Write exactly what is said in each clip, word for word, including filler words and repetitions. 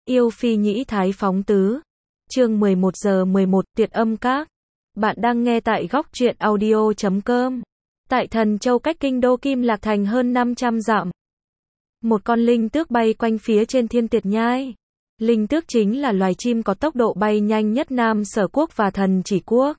Yêu phi nhĩ thái phóng tứ. Chương mười một giờ mười một, Tuyệt âm các. Bạn đang nghe tại góc truyện audio chấm com. Tại Thần Châu cách kinh đô Kim Lạc Thành hơn năm trăm dặm. Một con linh tước bay quanh phía trên thiên tiệt nhai. Linh tước chính là loài chim có tốc độ bay nhanh nhất Nam Sở Quốc và Thần Chỉ Quốc.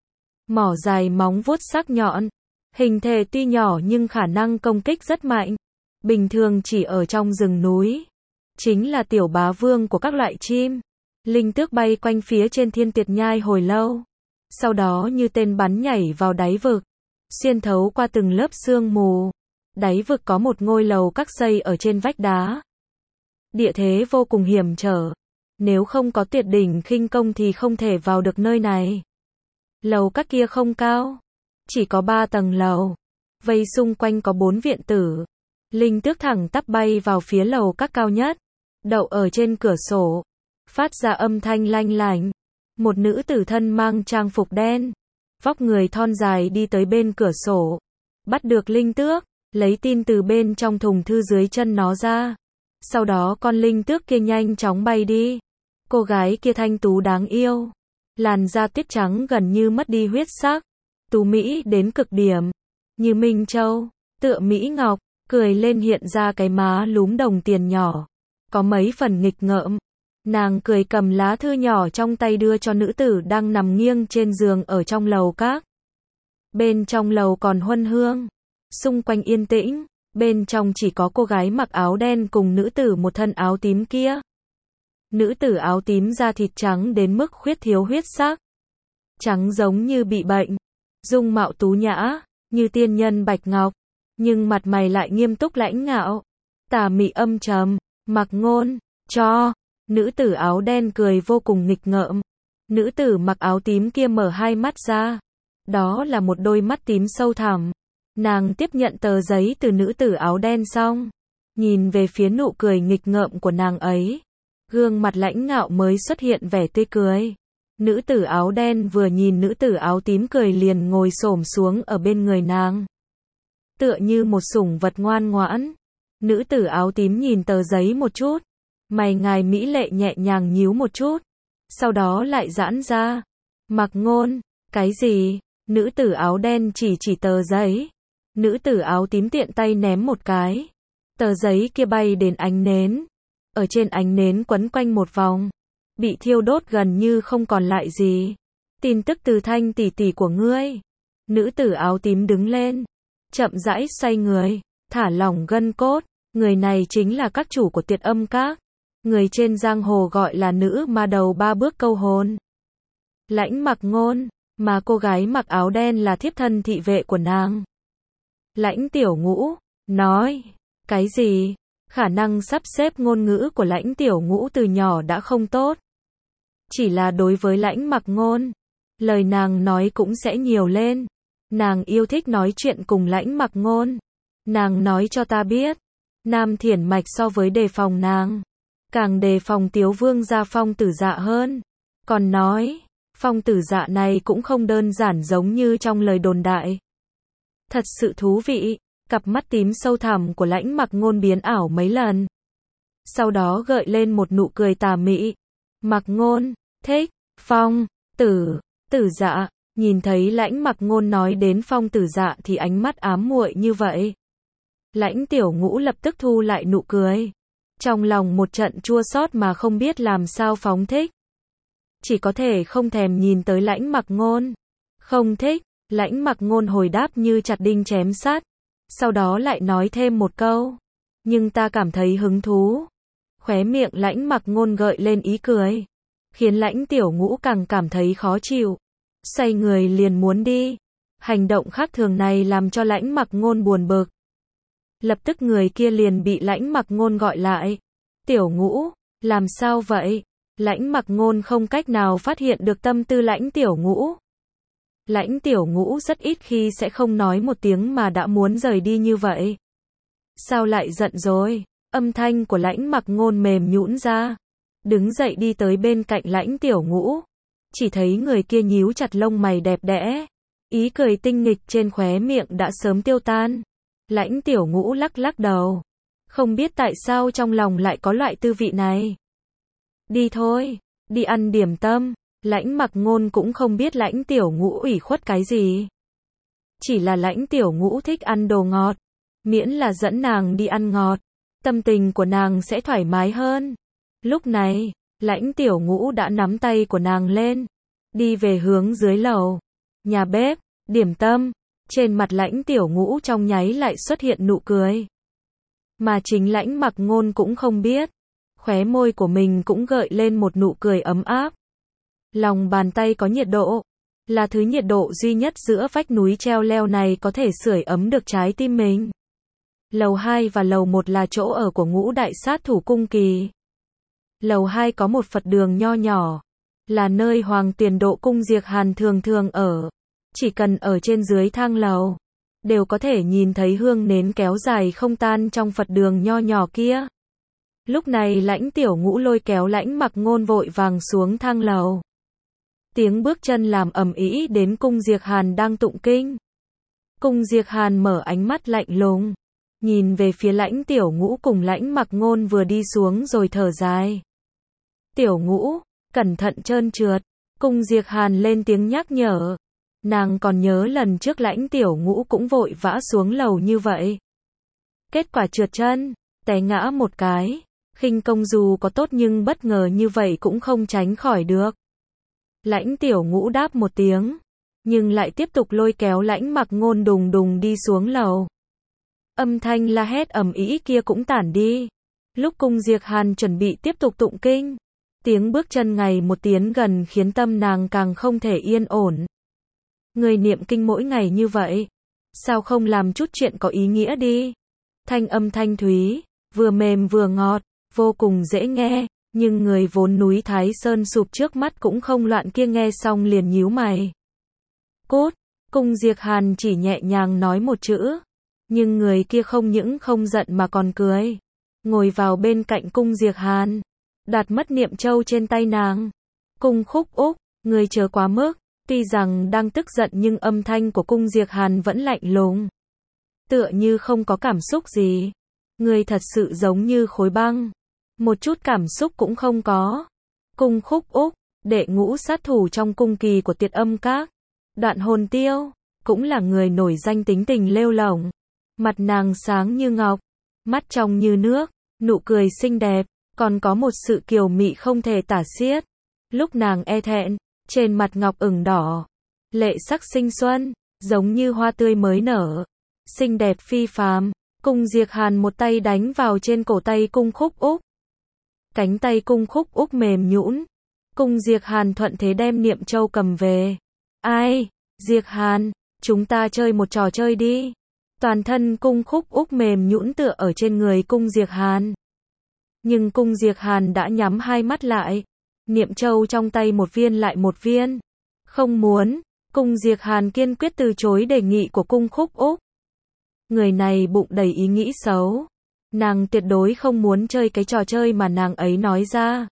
Mỏ dài móng vuốt sắc nhọn. Hình thể tuy nhỏ nhưng khả năng công kích rất mạnh. Bình thường chỉ ở trong rừng núi. Chính là tiểu bá vương của các loại chim. Linh tước bay quanh phía trên thiên tiệt nhai hồi lâu. Sau đó như tên bắn nhảy vào đáy vực. Xuyên thấu qua từng lớp sương mù. Đáy vực có một ngôi lầu các xây ở trên vách đá. Địa thế vô cùng hiểm trở. Nếu không có tuyệt đỉnh khinh công thì không thể vào được nơi này. Lầu các kia không cao. Chỉ có ba tầng lầu. Vây xung quanh có bốn viện tử. Linh tước thẳng tắp bay vào phía lầu các cao nhất. Đậu ở trên cửa sổ. Phát ra âm thanh lanh lảnh. Một nữ tử thân mang trang phục đen. Vóc người thon dài đi tới bên cửa sổ. Bắt được linh tước. Lấy tin từ bên trong thùng thư dưới chân nó ra. Sau đó con linh tước kia nhanh chóng bay đi. Cô gái kia thanh tú đáng yêu. Làn da tuyết trắng gần như mất đi huyết sắc. Tú mỹ đến cực điểm. Như Minh Châu. Tựa Mỹ Ngọc. Cười lên hiện ra cái má lúm đồng tiền nhỏ. Có mấy phần nghịch ngợm. Nàng cười cầm lá thư nhỏ trong tay đưa cho nữ tử đang nằm nghiêng trên giường ở trong lầu các. Bên trong lầu còn huân hương. Xung quanh yên tĩnh. Bên trong chỉ có cô gái mặc áo đen cùng nữ tử một thân áo tím kia. Nữ tử áo tím da thịt trắng đến mức khuyết thiếu huyết sắc. Trắng giống như bị bệnh. Dung mạo tú nhã, như tiên nhân bạch ngọc. Nhưng mặt mày lại nghiêm túc lãnh ngạo. Tà mị âm trầm. Mặc Ngôn, cho. Nữ tử áo đen cười vô cùng nghịch ngợm. Nữ tử mặc áo tím kia mở hai mắt ra. Đó là một đôi mắt tím sâu thẳm. Nàng tiếp nhận tờ giấy từ nữ tử áo đen xong. Nhìn về phía nụ cười nghịch ngợm của nàng ấy. Gương mặt lãnh ngạo mới xuất hiện vẻ tươi cười. Nữ tử áo đen vừa nhìn nữ tử áo tím cười liền ngồi xổm xuống ở bên người nàng. Tựa như một sủng vật ngoan ngoãn. Nữ tử áo tím nhìn tờ giấy một chút. Mày ngài mỹ lệ nhẹ nhàng nhíu một chút. Sau đó lại giãn ra. Mặc Ngôn, cái gì? Nữ tử áo đen chỉ chỉ tờ giấy. Nữ tử áo tím tiện tay ném một cái. Tờ giấy kia bay đến ánh nến. Ở trên ánh nến quấn quanh một vòng. Bị thiêu đốt gần như không còn lại gì. Tin tức từ Thanh tỷ tỷ của ngươi. Nữ tử áo tím đứng lên. Chậm rãi xoay người. Thả lỏng gân cốt. Người này chính là các chủ của Tuyệt âm các. Người trên giang hồ gọi là nữ ma đầu ba bước câu hồn. Lãnh Mặc Ngôn. Mà cô gái mặc áo đen là thiếp thân thị vệ của nàng. Lãnh Tiểu Ngũ. Nói. Cái gì? Khả năng sắp xếp ngôn ngữ của Lãnh Tiểu Ngũ từ nhỏ đã không tốt. Chỉ là đối với Lãnh Mặc Ngôn. Lời nàng nói cũng sẽ nhiều lên. Nàng yêu thích nói chuyện cùng Lãnh Mặc Ngôn. Nàng nói cho ta biết. Nam Thiển Mạch so với đề phòng nàng. Càng đề phòng Tiếu Vương gia Phong Tử Dạ hơn. Còn nói. Phong Tử Dạ này cũng không đơn giản giống như trong lời đồn đại. Thật sự thú vị. Cặp mắt tím sâu thẳm của Lãnh Mặc Ngôn biến ảo mấy lần. Sau đó gợi lên một nụ cười tà mị. Mặc Ngôn, thích, Phong, Tử, Tử Dạ. Nhìn thấy Lãnh Mặc Ngôn nói đến Phong Tử Dạ thì ánh mắt ám muội như vậy. Lãnh Tiểu Ngũ lập tức thu lại nụ cười. Trong lòng một trận chua xót mà không biết làm sao phóng thích. Chỉ có thể không thèm nhìn tới Lãnh Mặc Ngôn. Không thích. Lãnh Mặc Ngôn hồi đáp như chặt đinh chém sắt. Sau đó lại nói thêm một câu. Nhưng ta cảm thấy hứng thú. Khóe miệng Lãnh Mặc Ngôn gợi lên ý cười. Khiến Lãnh Tiểu Ngũ càng cảm thấy khó chịu. Xoay người liền muốn đi. Hành động khác thường này làm cho Lãnh Mặc Ngôn buồn bực. Lập tức người kia liền bị Lãnh Mặc Ngôn gọi lại. Tiểu Ngũ, làm sao vậy? Lãnh Mặc Ngôn không cách nào phát hiện được tâm tư Lãnh Tiểu Ngũ. Lãnh Tiểu Ngũ rất ít khi sẽ không nói một tiếng mà đã muốn rời đi như vậy. Sao lại giận rồi? Âm thanh của Lãnh Mặc Ngôn mềm nhũn ra. Đứng dậy đi tới bên cạnh Lãnh Tiểu Ngũ. Chỉ thấy người kia nhíu chặt lông mày đẹp đẽ. Ý cười tinh nghịch trên khóe miệng đã sớm tiêu tan. Lãnh Tiểu Ngũ lắc lắc đầu. Không biết tại sao trong lòng lại có loại tư vị này. Đi thôi, đi ăn điểm tâm. Lãnh Mặc Ngôn cũng không biết Lãnh Tiểu Ngũ ủy khuất cái gì. Chỉ là Lãnh Tiểu Ngũ thích ăn đồ ngọt. Miễn là dẫn nàng đi ăn ngọt, tâm tình của nàng sẽ thoải mái hơn. Lúc này, Lãnh Tiểu Ngũ đã nắm tay của nàng lên, đi về hướng dưới lầu. Nhà bếp, điểm tâm, trên mặt Lãnh Tiểu Ngũ trong nháy lại xuất hiện nụ cười. Mà chính Lãnh Mặc Ngôn cũng không biết, khóe môi của mình cũng gợi lên một nụ cười ấm áp. Lòng bàn tay có nhiệt độ, là thứ nhiệt độ duy nhất giữa vách núi treo leo này có thể sưởi ấm được trái tim mình. Lầu hai và lầu một là chỗ ở của ngũ đại sát thủ Cung Kỳ. Lầu hai có một Phật đường nho nhỏ, là nơi Hoàng Tiền Độ Cung Diệc Hàn thường thường ở. Chỉ cần ở trên dưới thang lầu, đều có thể nhìn thấy hương nến kéo dài không tan trong Phật đường nho nhỏ kia. Lúc này Lãnh Tiểu Ngũ lôi kéo Lãnh Mặc Ngôn vội vàng xuống thang lầu. Tiếng bước chân làm ầm ĩ đến Cung Diệc Hàn đang tụng kinh. Cung Diệc Hàn mở ánh mắt lạnh lùng, nhìn về phía Lãnh Tiểu Ngũ cùng Lãnh Mặc Ngôn vừa đi xuống rồi thở dài. Tiểu Ngũ, cẩn thận trơn trượt. Cung Diệc Hàn lên tiếng nhắc nhở. Nàng còn nhớ lần trước Lãnh Tiểu Ngũ cũng vội vã xuống lầu như vậy. Kết quả trượt chân, té ngã một cái. Khinh công dù có tốt nhưng bất ngờ như vậy cũng không tránh khỏi được. Lãnh Tiểu Ngũ đáp một tiếng, nhưng lại tiếp tục lôi kéo Lãnh Mặc Ngôn đùng đùng đi xuống lầu. Âm thanh la hét ầm ĩ kia cũng tản đi. Lúc Cung Diệc Hàn chuẩn bị tiếp tục tụng kinh, tiếng bước chân ngày một tiến gần khiến tâm nàng càng không thể yên ổn. Người niệm kinh mỗi ngày như vậy, sao không làm chút chuyện có ý nghĩa đi? Thanh âm thanh thúy, vừa mềm vừa ngọt, vô cùng dễ nghe, nhưng người vốn núi Thái Sơn sụp trước mắt cũng không loạn kia nghe xong liền nhíu mày. Cút, Cung Diệc Hàn chỉ nhẹ nhàng nói một chữ, nhưng người kia không những không giận mà còn cười. Ngồi vào bên cạnh Cung Diệc Hàn, đặt mất niệm châu trên tay nàng. Cung Khúc Úc, người chớ quá mức. Tuy rằng đang tức giận nhưng âm thanh của Cung Diệc Hàn vẫn lạnh lùng, tựa như không có cảm xúc gì. Người thật sự giống như khối băng, một chút cảm xúc cũng không có. Cung Khúc Úc, đệ ngũ sát thủ trong cung kỳ của Tiệt Âm Các, Đoạn Hồn Tiêu, cũng là người nổi danh tính tình lêu lổng. Mặt nàng sáng như ngọc, mắt trong như nước, nụ cười xinh đẹp, còn có một sự kiều mị không thể tả xiết. Lúc nàng e thẹn, trên mặt ngọc ửng đỏ, lệ sắc sinh xuân, giống như hoa tươi mới nở, xinh đẹp phi phàm. Cung Diệc Hàn một tay đánh vào trên cổ tay Cung Khúc Úc. Cánh tay Cung Khúc Úc mềm nhũn. Cung Diệc Hàn thuận thế đem niệm châu cầm về. Ai, Diệc Hàn, chúng ta chơi một trò chơi đi. Toàn thân Cung Khúc Úc mềm nhũn tựa ở trên người Cung Diệc Hàn. Nhưng Cung Diệc Hàn đã nhắm hai mắt lại. Niệm châu trong tay một viên lại một viên. Không muốn, Cung Diệc Hàn kiên quyết từ chối đề nghị của Cung Khúc Úc. Người này bụng đầy ý nghĩ xấu. Nàng tuyệt đối không muốn chơi cái trò chơi mà nàng ấy nói ra.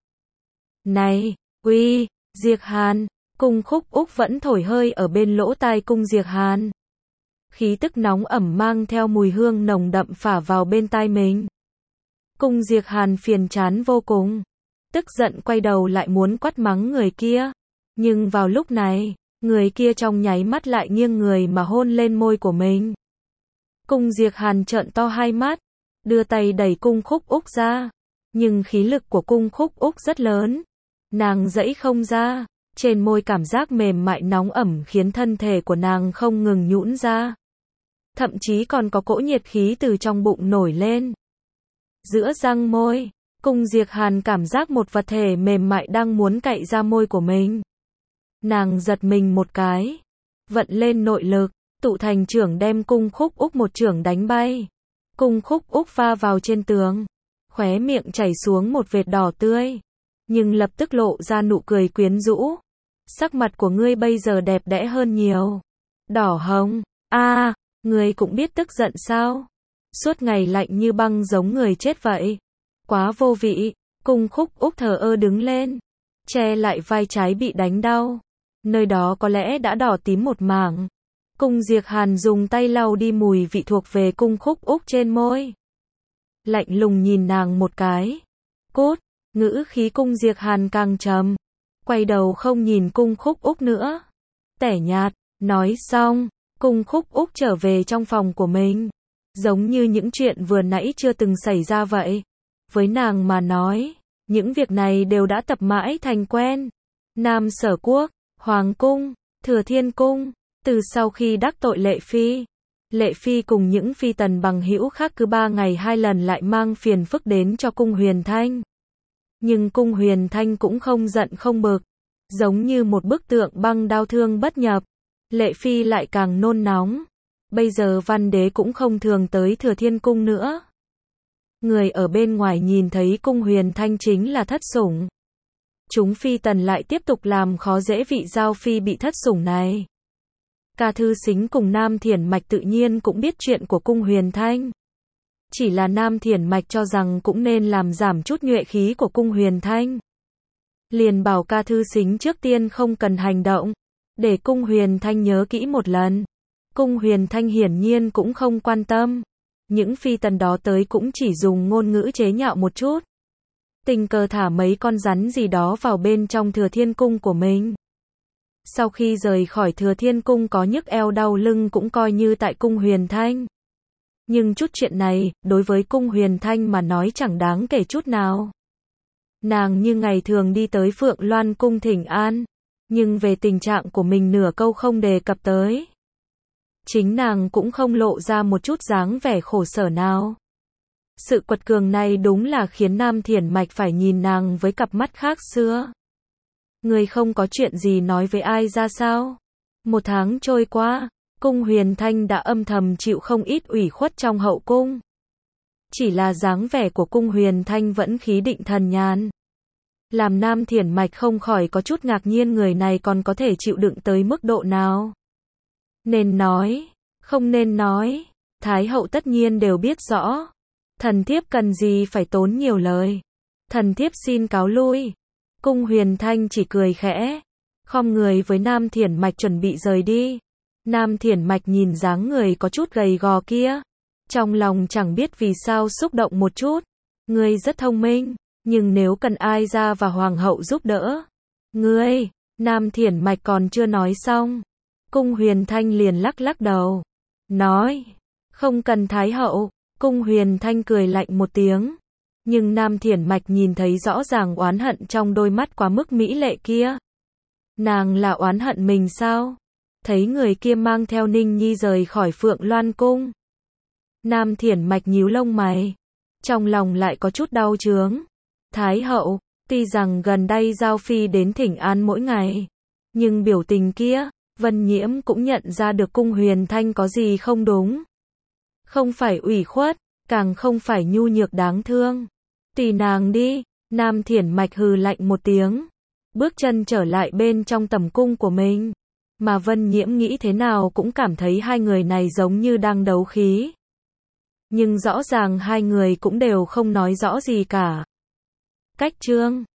Này, uy, Diệc Hàn, Cung Khúc Úc vẫn thổi hơi ở bên lỗ tai Cung Diệc Hàn. Khí tức nóng ẩm mang theo mùi hương nồng đậm phả vào bên tai mình. Cung Diệc Hàn phiền chán vô cùng, tức giận quay đầu lại muốn quát mắng người kia. Nhưng vào lúc này, người kia trong nháy mắt lại nghiêng người mà hôn lên môi của mình. Cung Diệc Hàn trợn to hai mắt, đưa tay đẩy Cung Khúc Úc ra. Nhưng khí lực của Cung Khúc Úc rất lớn. Nàng giãy không ra, trên môi cảm giác mềm mại nóng ẩm khiến thân thể của nàng không ngừng nhũn ra. Thậm chí còn có cỗ nhiệt khí từ trong bụng nổi lên. Giữa răng môi, Cung Diệc Hàn cảm giác một vật thể mềm mại đang muốn cạy ra môi của mình. Nàng giật mình một cái, vận lên nội lực, tụ thành chưởng đem Cung Khúc Úc một chưởng đánh bay. Cung Khúc Úc va vào trên tường, khóe miệng chảy xuống một vệt đỏ tươi, nhưng lập tức lộ ra nụ cười quyến rũ. Sắc mặt của ngươi bây giờ đẹp đẽ hơn nhiều. Đỏ hồng, a, à, ngươi cũng biết tức giận sao? Suốt ngày lạnh như băng giống người chết vậy. Quá vô vị. Cung Khúc Úc thờ ơ đứng lên, che lại vai trái bị đánh đau. Nơi đó có lẽ đã đỏ tím một mảng. Cung Diệc Hàn dùng tay lau đi mùi vị thuộc về Cung Khúc Úc trên môi. Lạnh lùng nhìn nàng một cái. Cút, Ngữ khí Cung Diệp Hàn càng trầm, quay đầu không nhìn Cung Khúc Úc nữa. Tẻ nhạt, nói xong, Cung Khúc Úc trở về trong phòng của mình. Giống như những chuyện vừa nãy chưa từng xảy ra vậy. Với nàng mà nói, những việc này đều đã tập mãi thành quen. Nam Sở Quốc, Hoàng Cung, Thừa Thiên Cung, từ sau khi đắc tội Lệ Phi, Lệ Phi cùng những phi tần bằng hữu khác cứ ba ngày hai lần lại mang phiền phức đến cho Cung Huyền Thanh. Nhưng Cung Huyền Thanh cũng không giận không bực, giống như một bức tượng băng đao thương bất nhập. Lệ Phi lại càng nôn nóng. Bây giờ Văn Đế cũng không thường tới Thừa Thiên Cung nữa. Người ở bên ngoài nhìn thấy Cung Huyền Thanh chính là thất sủng. Chúng phi tần lại tiếp tục làm khó dễ vị giao phi bị thất sủng này. Ca Thư Sính cùng Nam Thiển Mạch tự nhiên cũng biết chuyện của Cung Huyền Thanh. Chỉ là Nam Thiển Mạch cho rằng cũng nên làm giảm chút nhuệ khí của Cung Huyền Thanh. Liền bảo Ca Thư Sính trước tiên không cần hành động, để Cung Huyền Thanh nhớ kỹ một lần. Cung Huyền Thanh hiển nhiên cũng không quan tâm. Những phi tần đó tới cũng chỉ dùng ngôn ngữ chế nhạo một chút. Tình cờ thả mấy con rắn gì đó vào bên trong Thừa Thiên Cung của mình. Sau khi rời khỏi Thừa Thiên Cung có nhức eo đau lưng cũng coi như tại Cung Huyền Thanh. Nhưng chút chuyện này, đối với Cung Huyền Thanh mà nói chẳng đáng kể chút nào. Nàng như ngày thường đi tới Phượng Loan Cung thỉnh an, nhưng về tình trạng của mình nửa câu không đề cập tới. Chính nàng cũng không lộ ra một chút dáng vẻ khổ sở nào. Sự quật cường này đúng là khiến Nam Thiển Mạch phải nhìn nàng với cặp mắt khác xưa. Người không có chuyện gì nói với ai ra sao? Một tháng trôi qua, Cung Huyền Thanh đã âm thầm chịu không ít ủy khuất trong hậu cung. Chỉ là dáng vẻ của Cung Huyền Thanh vẫn khí định thần nhàn. Làm Nam Thiển Mạch không khỏi có chút ngạc nhiên người này còn có thể chịu đựng tới mức độ nào. Nên nói, không nên nói, Thái hậu tất nhiên đều biết rõ. Thần thiếp cần gì phải tốn nhiều lời. Thần thiếp xin cáo lui. Cung Huyền Thanh chỉ cười khẽ, khom người với Nam Thiển Mạch chuẩn bị rời đi. Nam Thiển Mạch nhìn dáng người có chút gầy gò kia, trong lòng chẳng biết vì sao xúc động một chút. Ngươi rất thông minh, nhưng nếu cần ai ra và hoàng hậu giúp đỡ, ngươi, Nam Thiển Mạch còn chưa nói xong, Cung Huyền Thanh liền lắc lắc đầu, nói, không cần Thái hậu. Cung Huyền Thanh cười lạnh một tiếng, nhưng Nam Thiển Mạch nhìn thấy rõ ràng oán hận trong đôi mắt quá mức mỹ lệ kia. Nàng là oán hận mình sao? Thấy người kia mang theo Ninh Nhi rời khỏi Phượng Loan Cung. Nam Thiển Mạch nhíu lông mày, trong lòng lại có chút đau chướng. Thái hậu, tuy rằng gần đây Giao Phi đến thỉnh an mỗi ngày, nhưng biểu tình kia, Vân Nhiễm cũng nhận ra được Cung Huyền Thanh có gì không đúng. Không phải ủy khuất, càng không phải nhu nhược đáng thương. Tùy nàng đi. Nam Thiển Mạch hừ lạnh một tiếng, bước chân trở lại bên trong tầm cung của mình. Mà Vân Nhiễm nghĩ thế nào cũng cảm thấy hai người này giống như đang đấu khí. Nhưng rõ ràng hai người cũng đều không nói rõ gì cả. Cách chương